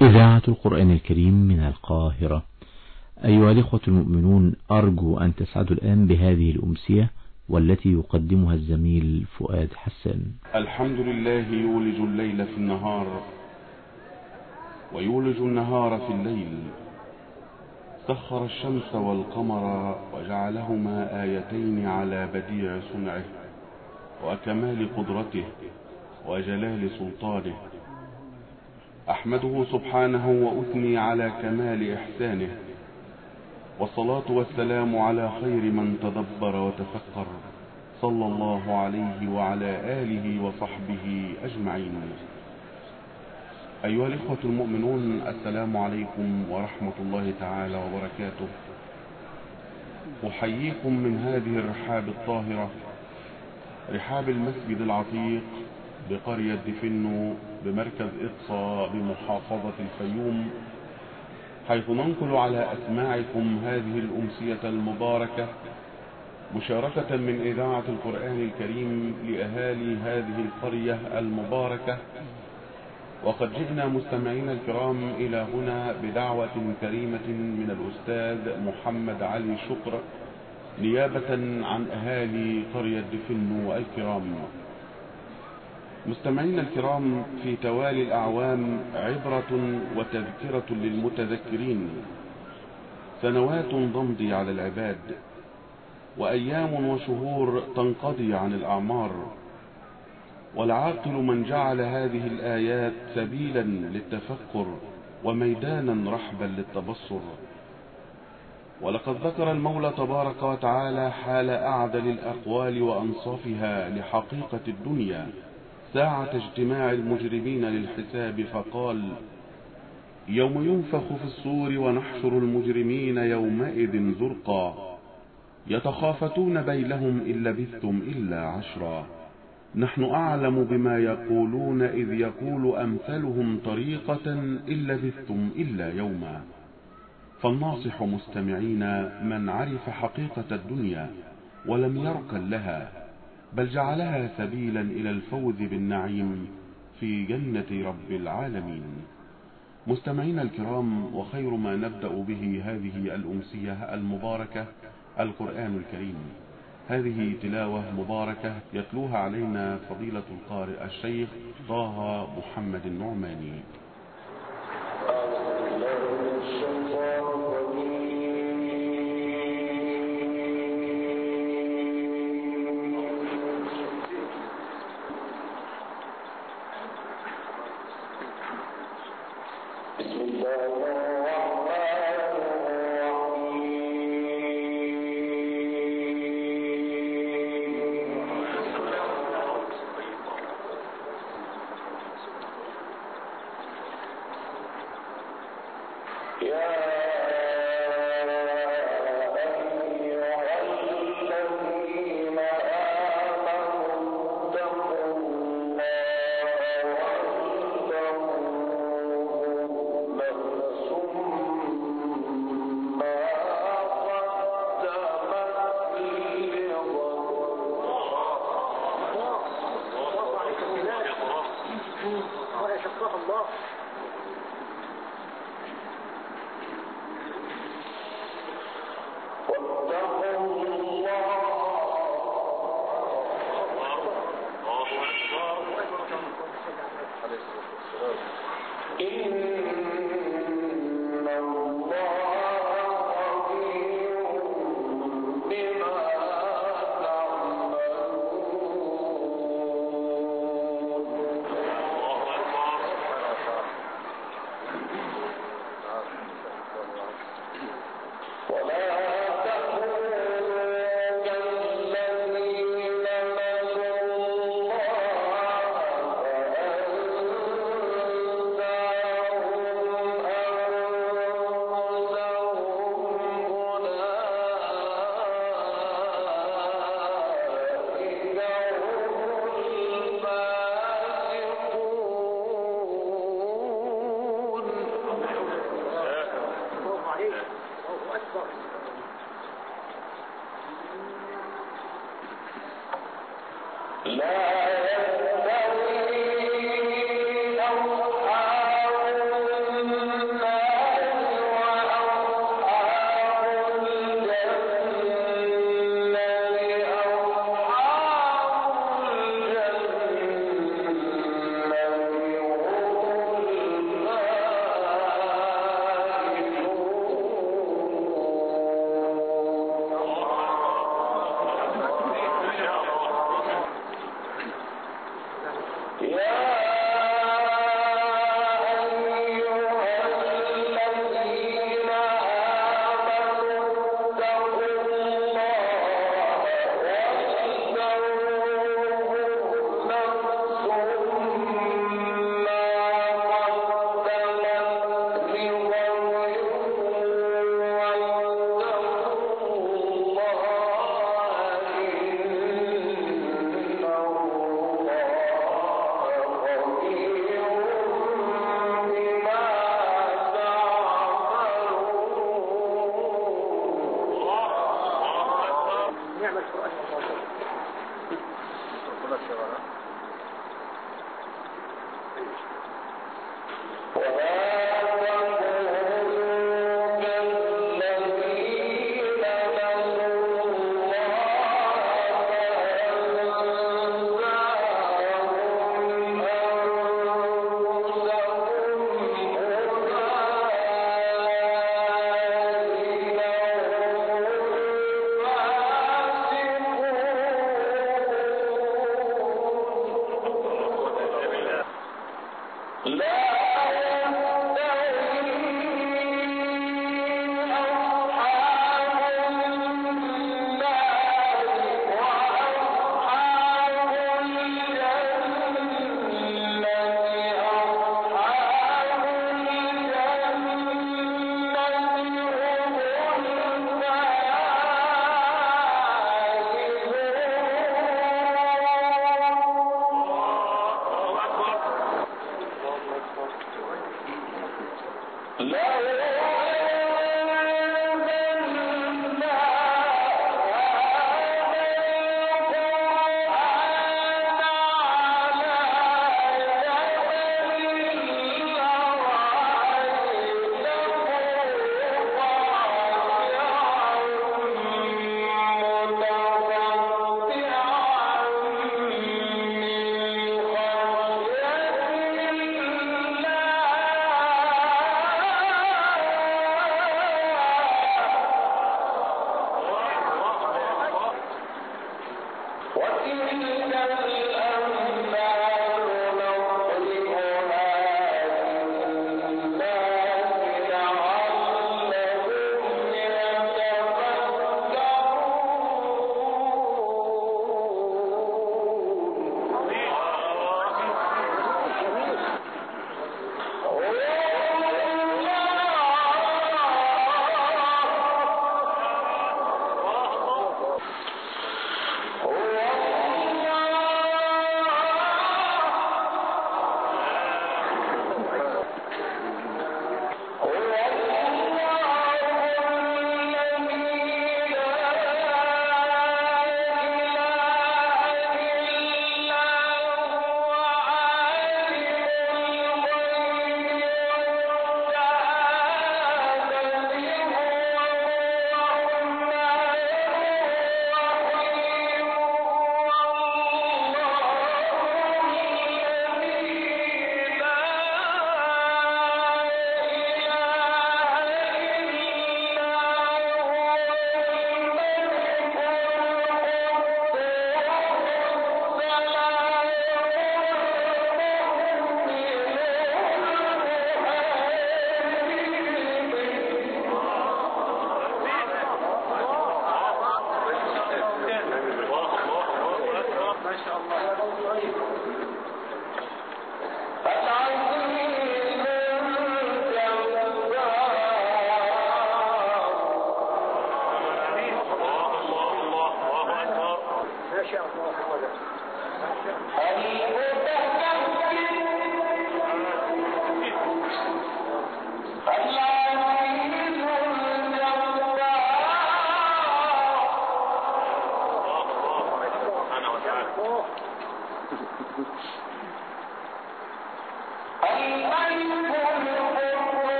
إذاعة القرآن الكريم من القاهرة. أيها الإخوة المؤمنون، أرجو أن تسعدوا الآن بهذه الأمسية والتي يقدمها الزميل فؤاد حسان. الحمد لله يولج الليل في النهار ويولج النهار في الليل، سخر الشمس والقمر وجعلهما آيتين على بديع صنعه وكمال قدرته وجلال سلطانه. أحمده سبحانه وأثني على كمال إحسانه، والصلاة والسلام على خير من تدبر وتفكر، صلى الله عليه وعلى آله وصحبه أجمعين. أيها الإخوة المؤمنون، السلام عليكم ورحمة الله تعالى وبركاته. أحييكم من هذه الرحاب الطاهرة، رحاب المسجد العتيق بقرية دفنو بمركز إقصى بمحافظة الفيوم، حيث ننقل على أسماعكم هذه الأمسية المباركة مشاركة من إذاعة القرآن الكريم لأهالي هذه القرية المباركة. وقد جئنا مستمعين الكرام إلى هنا بدعوة كريمة من الأستاذ محمد علي شكر نيابة عن أهالي قرية دفنو الكرام. مستمعين الكرام، في توالي الأعوام عبرة وتذكرة للمتذكرين، سنوات تمضي على العباد وأيام وشهور تنقضي عن الأعمار، والعاقل من جعل هذه الآيات سبيلا للتفكر وميدانا رحبا للتبصر. ولقد ذكر المولى تبارك وتعالى حال أعدل الأقوال وأنصافها لحقيقة الدنيا ساعة اجتماع المجرمين للحساب، فقال: يوم ينفخ في الصور ونحشر المجرمين يومئذ زرقا يتخافتون بينهم إن لبثتم إلا عشرا نحن أعلم بما يقولون إذ يقول أمثلهم طريقة إن لبثتم إلا يوما. فالناصح مستمعين من عرف حقيقة الدنيا ولم يركن لها، بل جعلها سبيلا إلى الفوز بالنعيم في جنة رب العالمين. مستمعين الكرام، وخير ما نبدأ به هذه الأمسية المباركة القرآن الكريم. هذه تلاوة مباركة يتلوها علينا فضيلة القارئ الشيخ طه محمد النعماني. لا يستوي أصحاب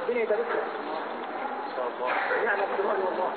ربنا يبارك لك ان شاء الله. نعم القرآن والله.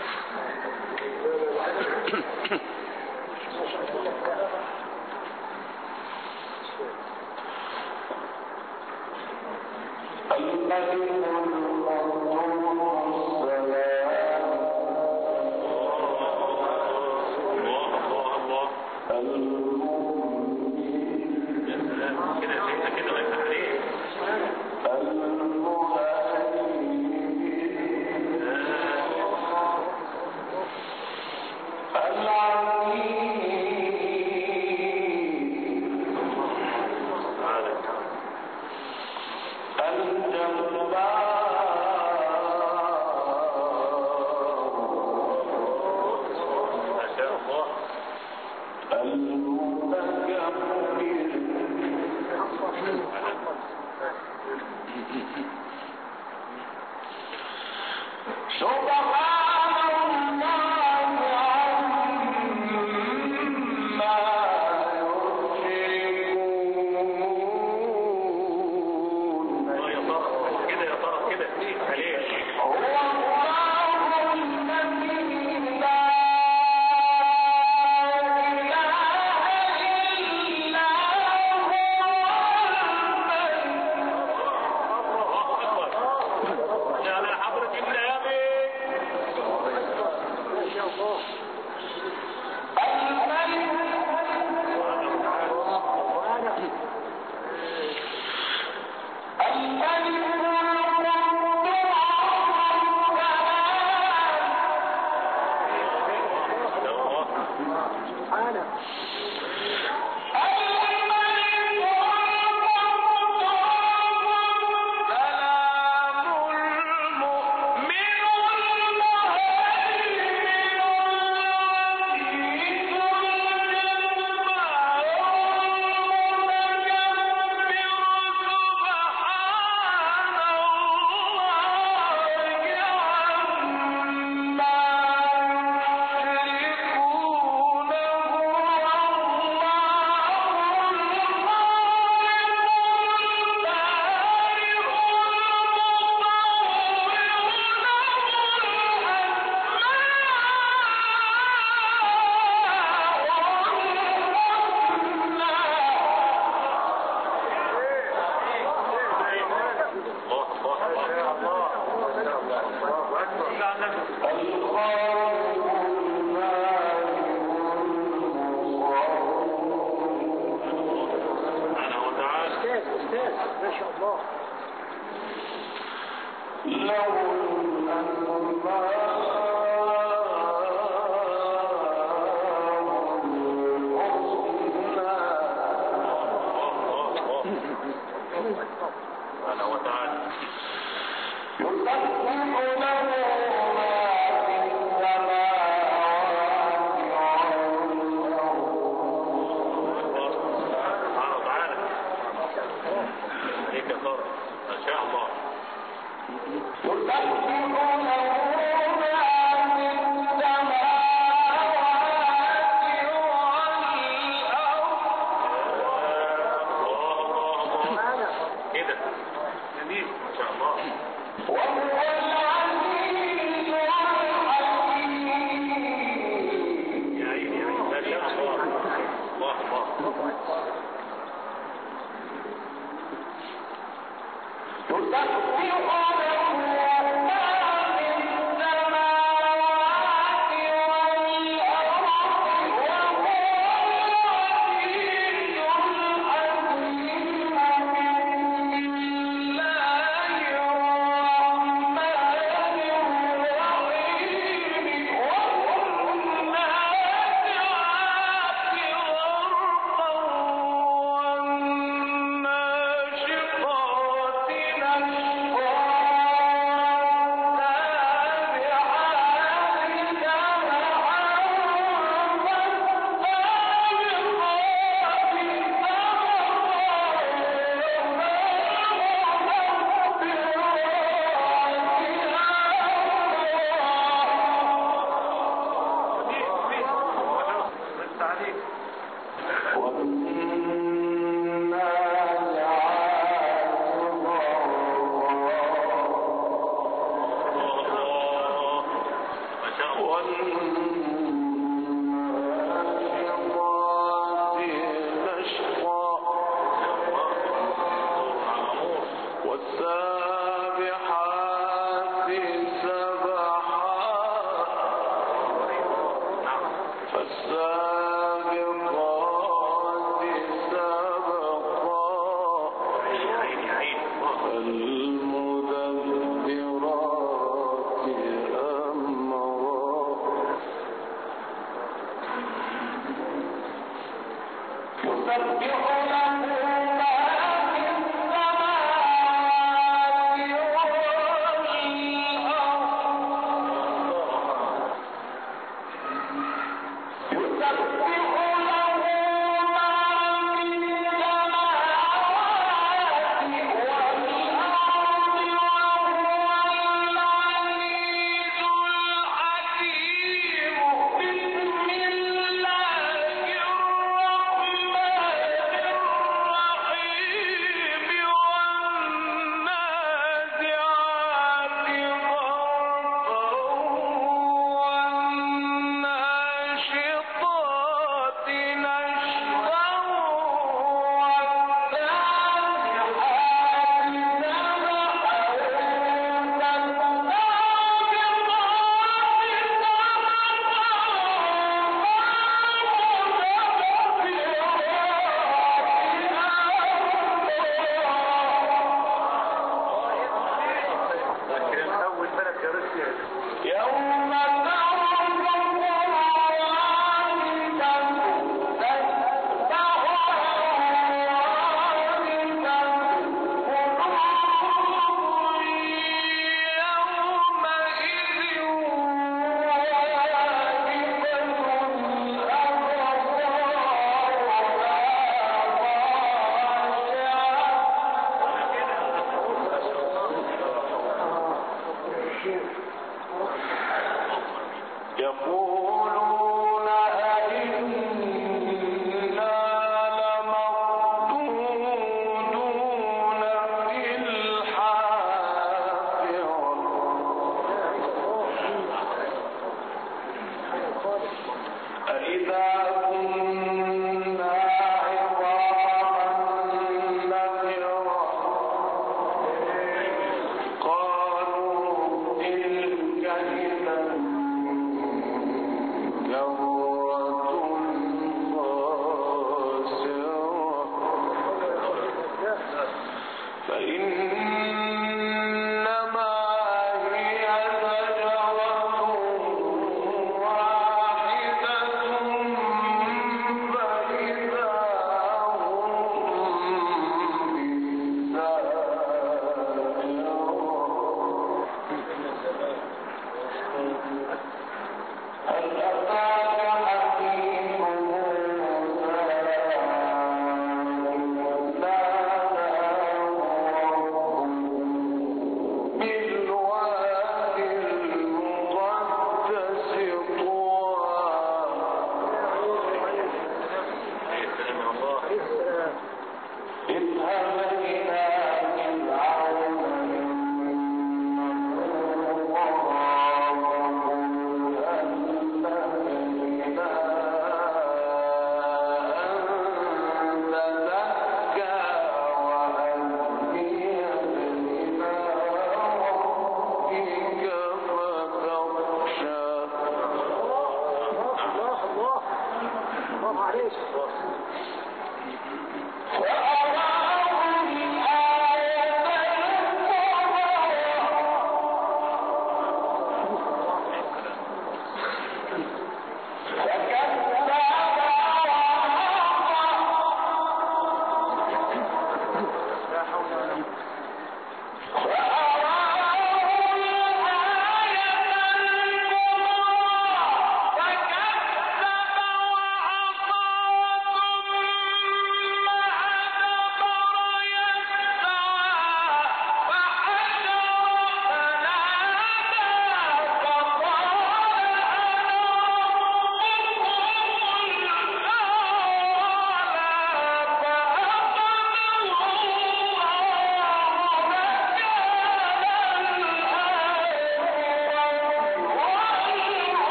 تسبح له ما في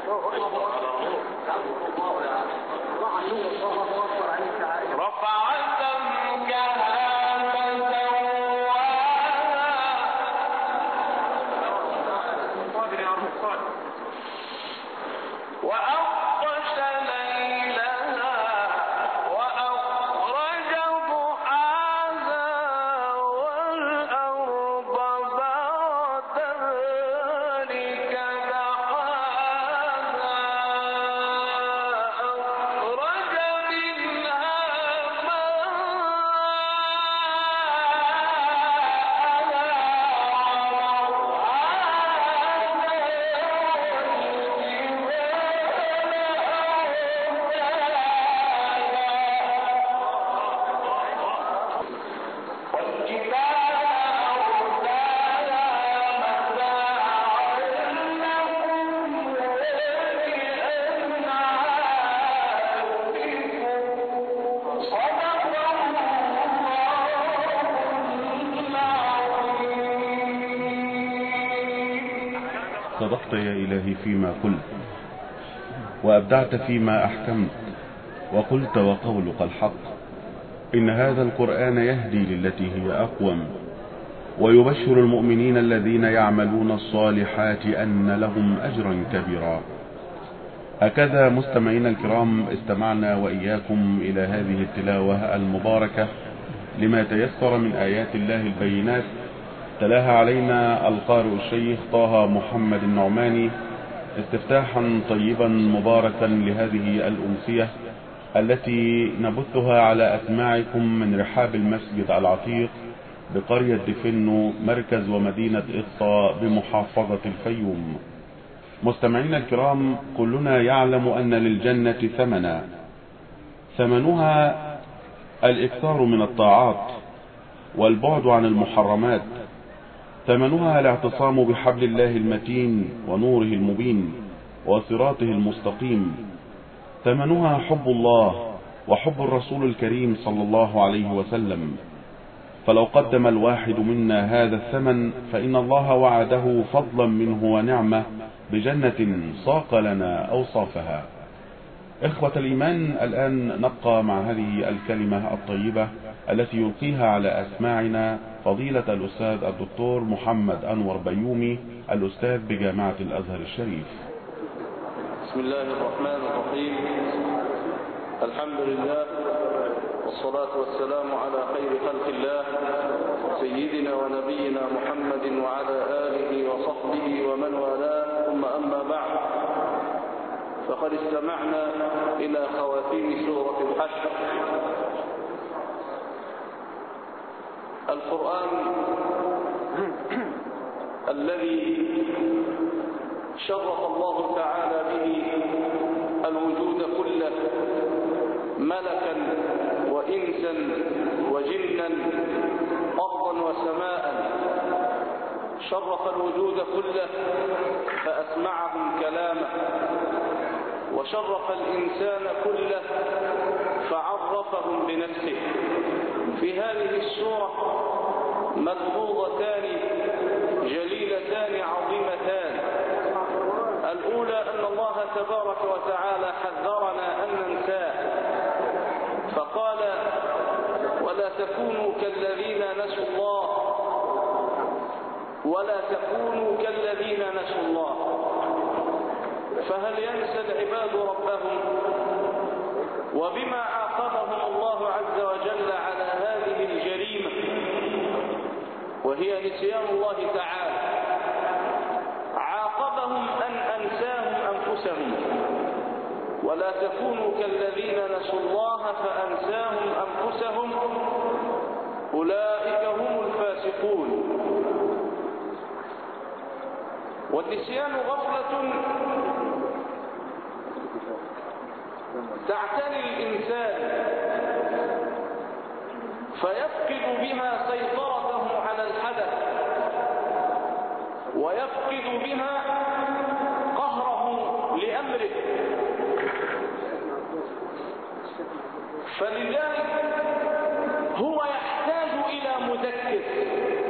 صدقت يا إلهي فيما قلت، وأبدعت فيما أحكمت، وقلت وقولك الحق. إن هذا القرآن يهدي للتي هي أقوم، ويبشر المؤمنين الذين يعملون الصالحات أن لهم أجرا كبيرا. هكذا مستمعينا الكرام استمعنا وإياكم إلى هذه التلاوة المباركة لما تيسر من آيات الله البينات، تلاها علينا القارئ الشيخ طه محمد النعماني استفتاحا طيبا مباركا لهذه الأمسية التي نبثها على أسماعكم من رحاب المسجد العتيق بقرية دفن مركز ومدينة إقصى بمحافظة الفيوم. مستمعينا الكرام، كلنا يعلم أن للجنة ثمنا، ثمنها الإكثار من الطاعات والبعد عن المحرمات، ثمنها الاعتصام بحبل الله المتين ونوره المبين وصراطه المستقيم، ثمنها حب الله وحب الرسول الكريم صلى الله عليه وسلم. فلو قدم الواحد منا هذا الثمن فإن الله وعده فضلا منه ونعمة بجنة ساق لنا أوصافها. إخوة الإيمان، الآن نبقى مع هذه الكلمة الطيبة التي يلقيها على أسماعنا فضيلة الأستاذ الدكتور محمد أنور بيومي، الأستاذ بجامعة الأزهر الشريف. بسم الله الرحمن الرحيم. الحمد لله والصلاة والسلام على خير خلق الله سيدنا ونبينا محمد وعلى آله وصحبه ومن والاه، ثم أما بعد، فقد استمعنا إلى خواتيم سورة الحشر. القرآن الذي شرف الله تعالى به الوجود كله، ملكا وإنسا وجنا، أرضا وسماء، شرف الوجود كله فأسمعهم كلامه، وشرف الإنسان كله فعرفهم بنفسه. في هذه السورة ملحوظتان جليلتان عظيمتان. الأولى أن الله تبارك وتعالى حذرنا أن ننساه، فقال: ولا تكونوا كالذين نسوا الله، ولا تكونوا كالذين نسوا الله. فهل ينسى العباد ربهم؟ وبما عاقبهم الله عز وجل على هذه الجريمة وهي نسيان الله تعالى؟ عاقبهم أن أنساهم أنفسهم. ولا تكونوا كالذين نسوا الله فأنساهم أنفسهم أولئك هم الفاسقون. والنسيان غفلة تعتني الإنسان فيفقد بها سيطرته على الحدث، ويفقد بها قهره لأمره. فلذلك هو يحتاج إلى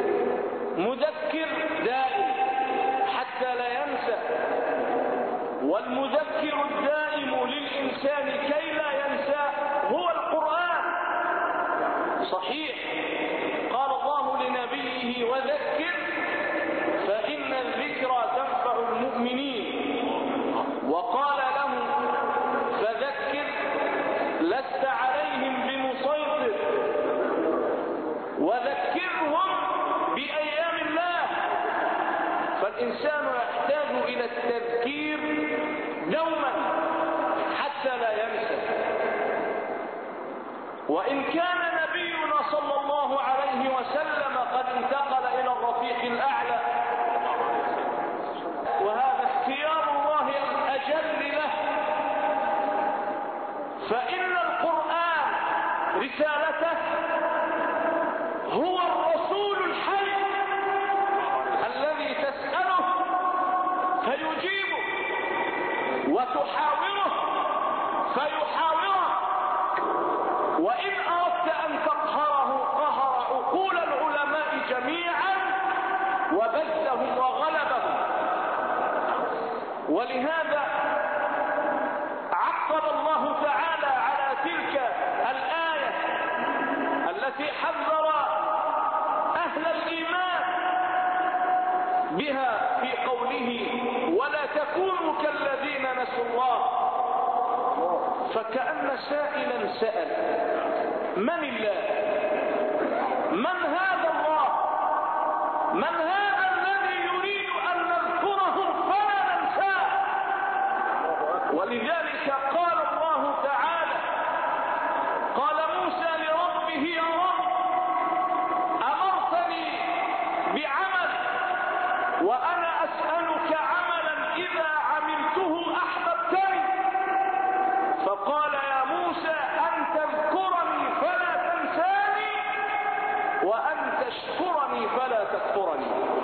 مذكر دائم حتى لا ينسى والمذكر الدائم للإنسان كي لا ينسى هو القرآن. صحيح قال الله لنبيه وذكر فإن الذكرى تنفع المؤمنين، وقال له فذكر لست عليهم بمسيطر وذكرهم بأيام الله. فالإنسان يحتاج إلى التذكير دوما حتى لا ينسى. وإن كان نبينا صلى الله عليه وسلم قد انتقل إلى الرفيق الأعلى، وهذا اختيار الله الأجل له، فإن القرآن رسالته هو الرسول الحي الذي تسأله فيجيبه وتحاوره فيحاوره. وإن أردت أن تقهره قهر عقول العلماء جميعا وبثهم وغلبهم. ولهذا عقب الله تعالى على تلك الآية التي حذر أهل الإيمان بها في قوله ولا تكونوا كالذين نسوا الله. فكأن سائلا سأل من الله؟ من هذا الله؟ من هذا الذي يريد أن نذكره فلا ننساه؟ ولذلك قال الله تعالى قال موسى لربه يا رب أمرتني بعمل وأنا أسألك عملا إذا عملته أحببتني. فقال يا موسى أن تذكرني فلا تنساني وأن تشكرني فلا تكفرني.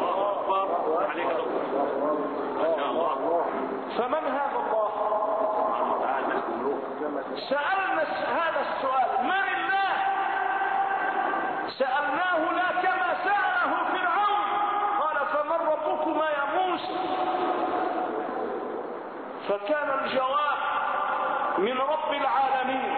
فمن هذا الله؟ سألنا هذا السؤال من الله؟ سألناه لا كما سأله فرعون قال فمن ربكما يا موسى؟ فكان الجواب من رب العالمين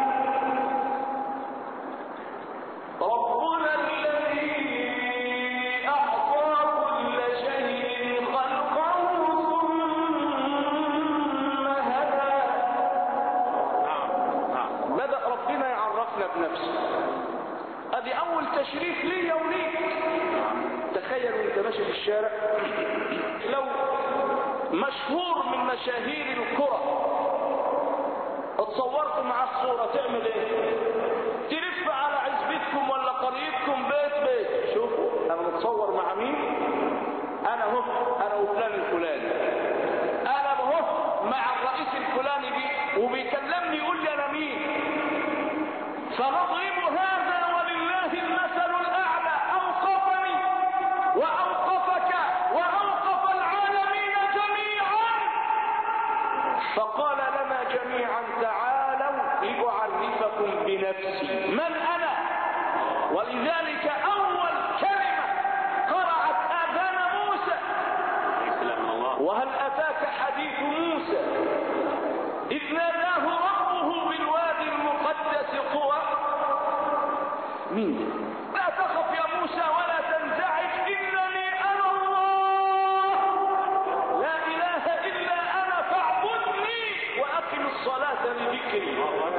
ربنا الذي أعطى كل شيء خلقه ثم هدى. بدأ ربنا يعرفنا بنفسه. هذه أول تشريف لي وليك. تخيل وانت ماشي في الشارع لو مشهور من مشاهير الكرة اتصورت مع الصورة تعمل ايه؟ تلف على عزبتكم ولا قريتكم بيت شوفوا انا متصور مع مين؟ انا وفلان الفلاني، انا مع الرئيس الفلاني وبيكلمني يقول لي انا مين. فنضرب هذا ولله المثل الاعلى. اوقفني واوقفك واوقف العالمين جميعا. فقال لنا جميعا تعالوا لأعرفكم بنفسي من أنا. ولذلك أول كلمة قرعت آذان موسى وهل أتاك حديث موسى إذ ناداه ربه بالوادي المقدس طوى. مين؟ لا تخف يا موسى ولا تنزعج إنني أنا الله لا إله إلا أنا فاعبدني وأقم الصلاة لذكري.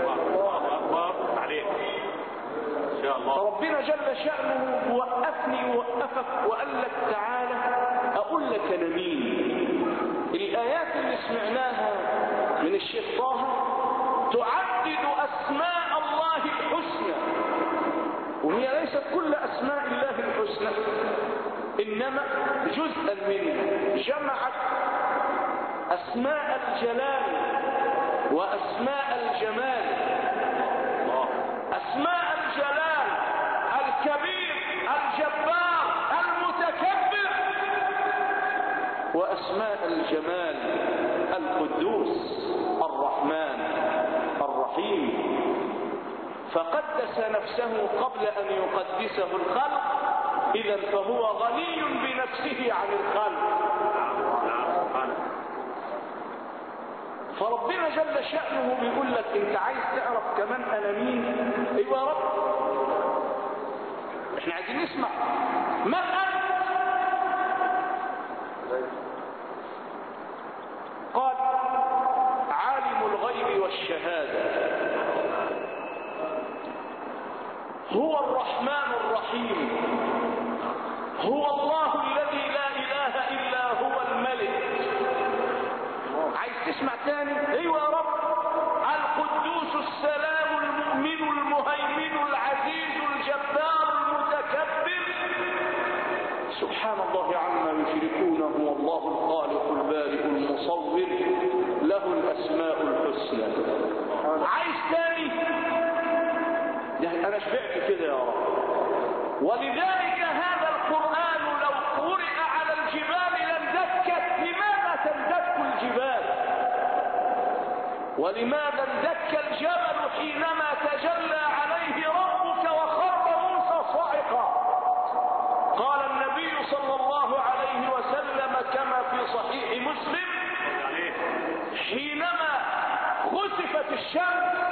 ربنا جل شأنه وقفني ووقفك وقال لك تعالى أقول لك أنا مين. الآيات اللي سمعناها من الشيخ طه تعدد أسماء الله الحسنى، وهي ليست كل أسماء الله الحسنى إنما جزءا منها. جمعت أسماء الجلال وأسماء الجمال. أسماء الجلال الكبير الجبار المتكبر، وأسماء الجمال القدوس الرحمن الرحيم. فقدس نفسه قبل أن يقدسه الخلق، إذن فهو غني بنفسه عن الخلق. فربنا جل شأنه بيقول لك انت عايز تعرف كمان انا مين؟ ايوه يا رب، احنا عايزين نسمع. من انت؟ قال عالم الغيب والشهادة، هو الرحمن الرحيم، هو الله الذي لا اله الا هو الملك. عايز تسمع تاني؟ ايوه يا رب. القدوس السلام المؤمن المهيمن العزيز الجبار المتكبر، سبحان الله عما يشركون، هو الله الخالق البارئ المصور له الاسماء الحسنى. عايز تاني؟ يعني انا شبعت كده يا رب. ولذلك هذا القرآن لو قرئ على الجبال لانزكت. لماذا تنزك الجبال؟ ولماذا انزك الجبل حينما تجلى عليه ربك وخر موسى صاعقا؟ قال النبي صلى الله عليه وسلم كما في صحيح مسلم حينما خسفت الشمس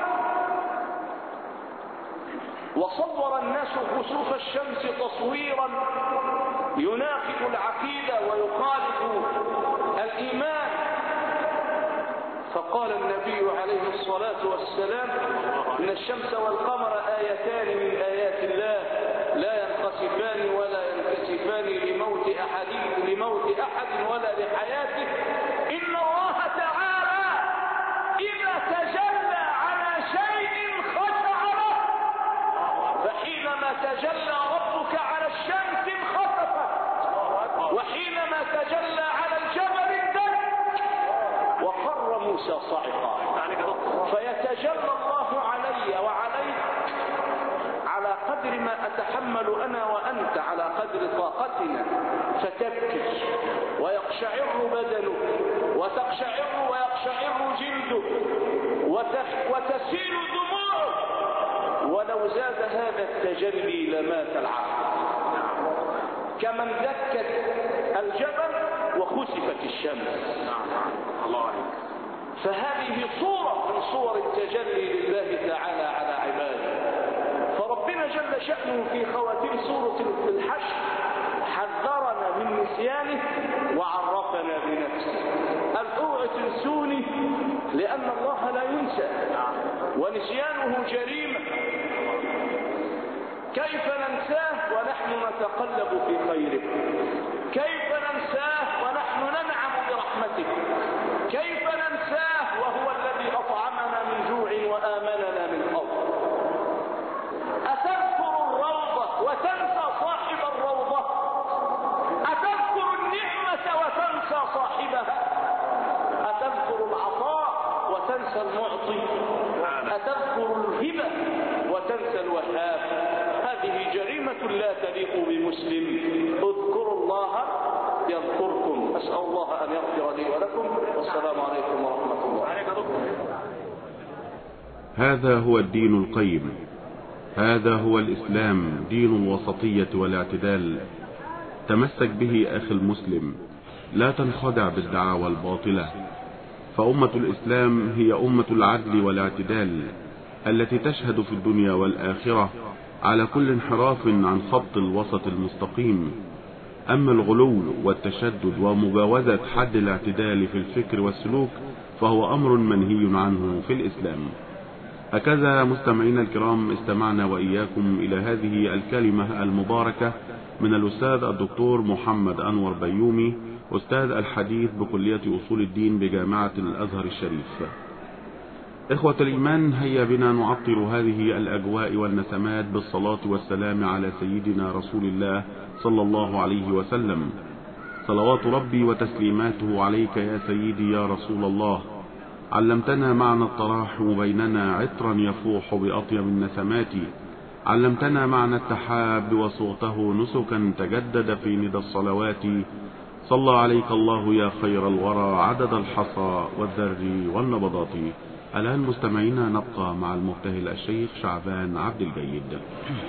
وصور الناس خسوف الشمس تصويرا يناقض العقيدة ويخالف الإيمان، فقال النبي عليه الصلاة والسلام إن الشمس والقمر آيتان من آيات الله لا ينقسفان ولا ينكسفان لموت أحد ولا لحياته، إن الله تعالى إذا تجلى على شيء خشع له، فحينما تجلى ربك على الشمس انخسفت، وحينما تجلى على الجبل اندك، وخر موسى صاعقا. فيتجلى الله علي وعليك على قدر ما أتحمل أنا وأنت، على قدر طاقتنا، فتبكي ويقشعر بدنه وتقشعر ويقشعر جلده وتسيل دموعه، ولو زاد هذا التجلي لمات العقل، كمن دكت الجبل وخسفت الشمس. الله عليك. فهذه صورة من صور التجلي لله تعالى على عباده. فربنا جل شأنه في خواتيم سورة الحشر حذرنا من نسيانه وعرفنا بنفسه. قال اوعوا تنسوني لأن الله لا ينسى، ونسيانه جريمة. كيف ننساه ونحن نتقلب في خيره؟ كيف ننساه ونحن ننعم برحمته؟ كيف ننساه وهو الذي أطعمنا من جوع وآمننا من خوف؟ أتذكر الروضة وتنسى صاحب الروضة؟ أتذكر النعمة وتنسى صاحبها؟ أتذكر العطاء وتنسى المعطي؟ أتذكر الهبة وتنسى الوهاب؟ هذه جريمة لا تليق بمسلم. اذكروا الله يذكركم. أسأل الله أن يغفر لي ولكم، والسلام عليكم ورحمة الله. هذا هو الدين القيم، هذا هو الإسلام، دين الوسطية والاعتدال. تمسك به أخي المسلم، لا تنخدع بالدعاوى الباطلة، فأمة الإسلام هي أمة العدل والاعتدال التي تشهد في الدنيا والآخرة على كل انحراف عن خط الوسط المستقيم. أما الغلو والتشدد ومجاوزة حد الاعتدال في الفكر والسلوك فهو أمر منهي عنه في الإسلام. هكذا مستمعين الكرام استمعنا وإياكم إلى هذه الكلمة المباركة من الأستاذ الدكتور محمد أنور بيومي، أستاذ الحديث بكلية أصول الدين بجامعة الأزهر الشريف. إخوة الإيمان، هيا بنا نعطر هذه الأجواء والنسمات بالصلاة والسلام على سيدنا رسول الله صلى الله عليه وسلم. صلوات ربي وتسليماته عليك يا سيدي يا رسول الله. علمتنا معنى التراحم بيننا عطرا يفوح بأطيب النسمات. علمتنا معنى التحاب وصوته نسكا تجدد في ندى الصلوات. صلى عليك الله يا خير الورى عدد الحصى والذر والنبضات. الآن مستمعينا نبقى مع المبتهل الشيخ شعبان عبد الجيد.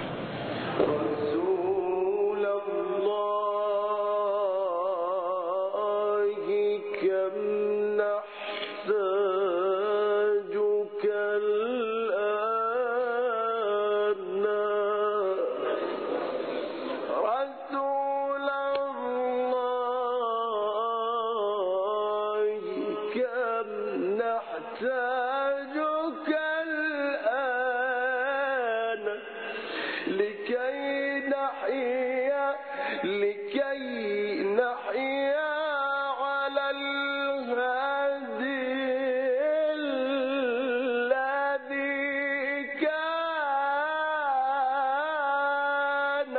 رسول الله كم نحسن كم نحتاجك الآن لكي نحيا على الهدي الذي كان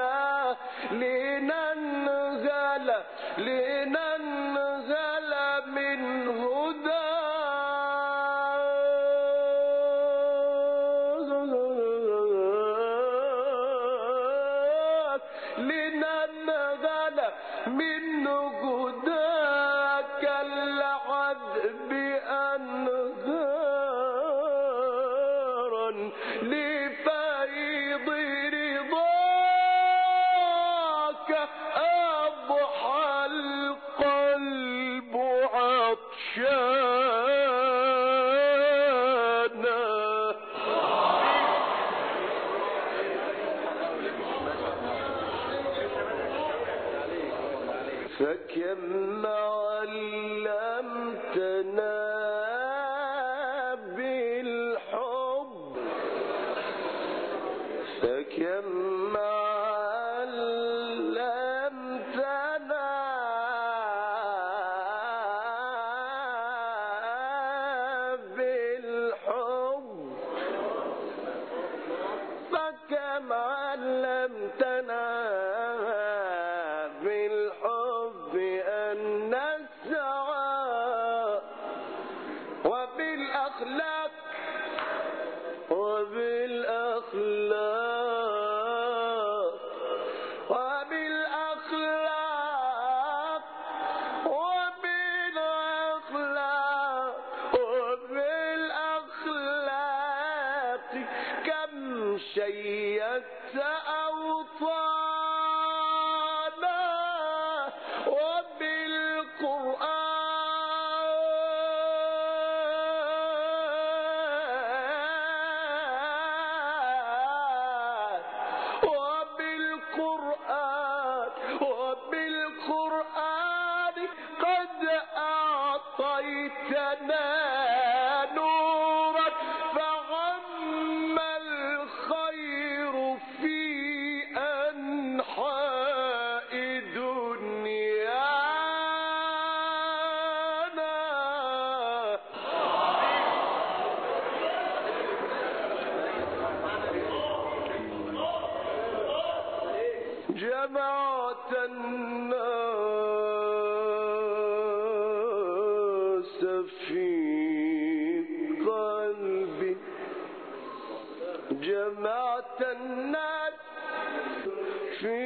لننزل من هداك العذب أنهارا لفيض رضاك أضحى القلب عطشانا. فكم علمتنا بالحب فكم علمتنا بالحب فكم علمتنا بالحب أن نسعى وبالأخلاق كم شيدت أوطانا وبالقرآن قد أعطيتنا نورا فعم الخير في أنحاء دنيانا. جمعت الناس في قلبي جمعت الناس في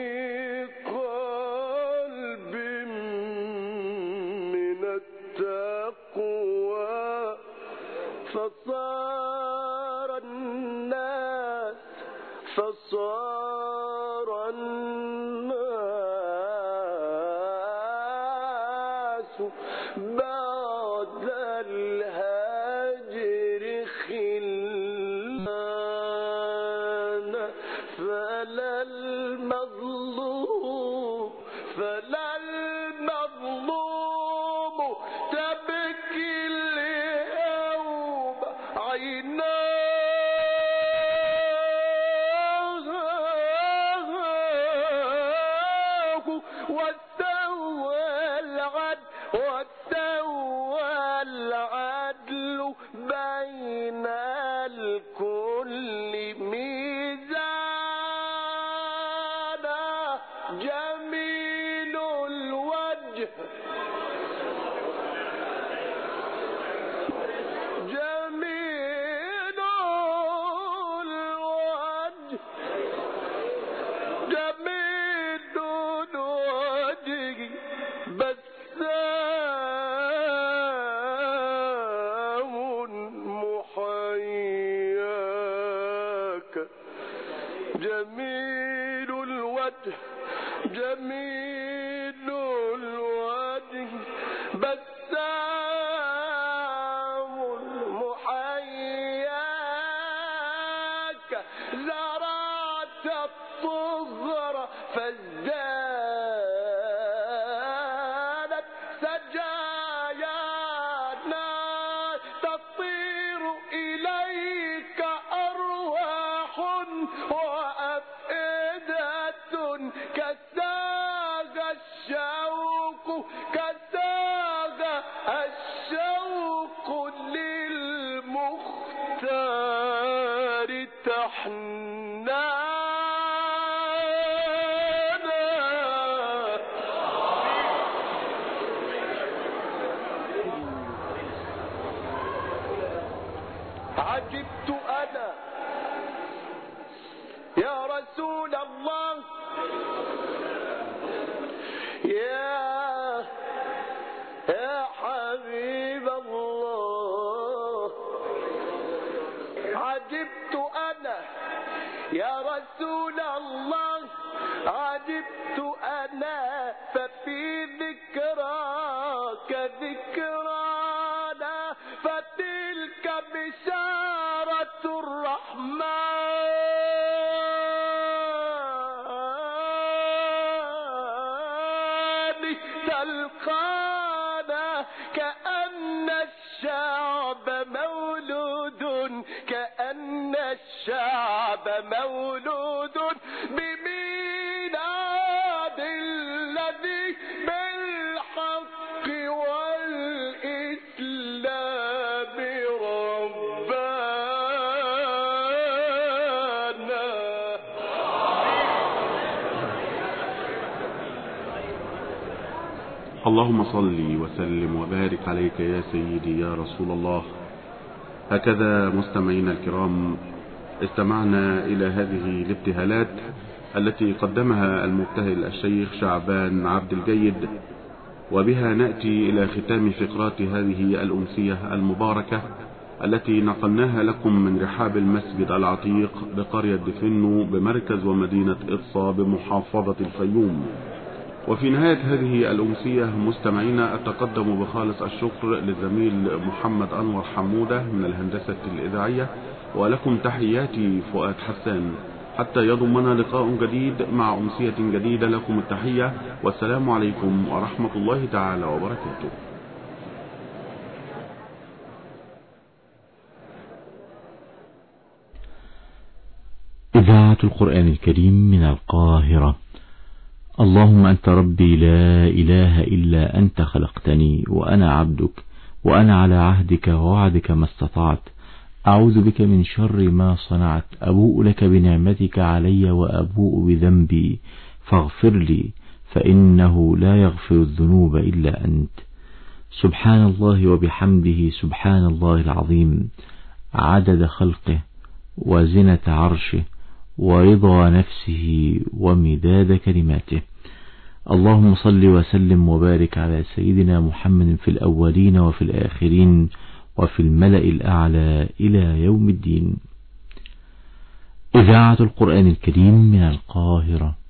قلبي من التقوى فصار الناس بعد الهجر خلانا فلا المظلوم تبكي اليوم عيناه واستوى العدل بين الكل ميزانا. جميل الوجه بسام محياك جميل الوجه بسام محياك زرعت الطهر فازدادت سجايانا عجبت أنا يا رسول الله يا حبيب الله عجبت أنا يا رسول الله عجبت أنا ففي ذكراك ذكرانا فتلك بشارة الرحمن تلقانا كأن الشعب مولود كأن الشعب مولود بميلاد الذي بالحق والإسلام ربانا. اللهم صل وسلم وبارك عليك يا سيدي يا رسول الله. هكذا مستمعينا الكرام استمعنا إلى هذه الابتهالات التي قدمها المبتهل الشيخ شعبان عبد الجيد، وبها نأتي إلى ختام فقرات هذه الأمسية المباركة التي نقلناها لكم من رحاب المسجد العتيق بقرية دفنو بمركز ومدينة إطسا بمحافظة الفيوم. وفي نهاية هذه الأمسية مستمعينا أتقدم بخالص الشكر للزميل محمد أنور حمودة من الهندسة الإذاعية، ولكم تحياتي فؤاد حسان، حتى يضمنا لقاء جديد مع أمسية جديدة. لكم التحية والسلام عليكم ورحمة الله تعالى وبركاته. إذاعة القرآن الكريم من القاهرة. اللهم أنت ربي لا إله إلا أنت خلقتني وأنا عبدك وأنا على عهدك ووعدك ما استطعت. أعوذ بك من شر ما صنعت. أبوء لك بنعمتك علي وأبوء بذنبي فاغفر لي فإنه لا يغفر الذنوب إلا أنت. سبحان الله وبحمده سبحان الله العظيم، عدد خلقه وزنة عرشه ورضا نفسه ومداد كلماته. اللهم صل وسلم وبارك على سيدنا محمد في الأولين وفي الآخرين وفي الملأ الأعلى إلى يوم الدين. إذاعة القرآن الكريم من القاهرة.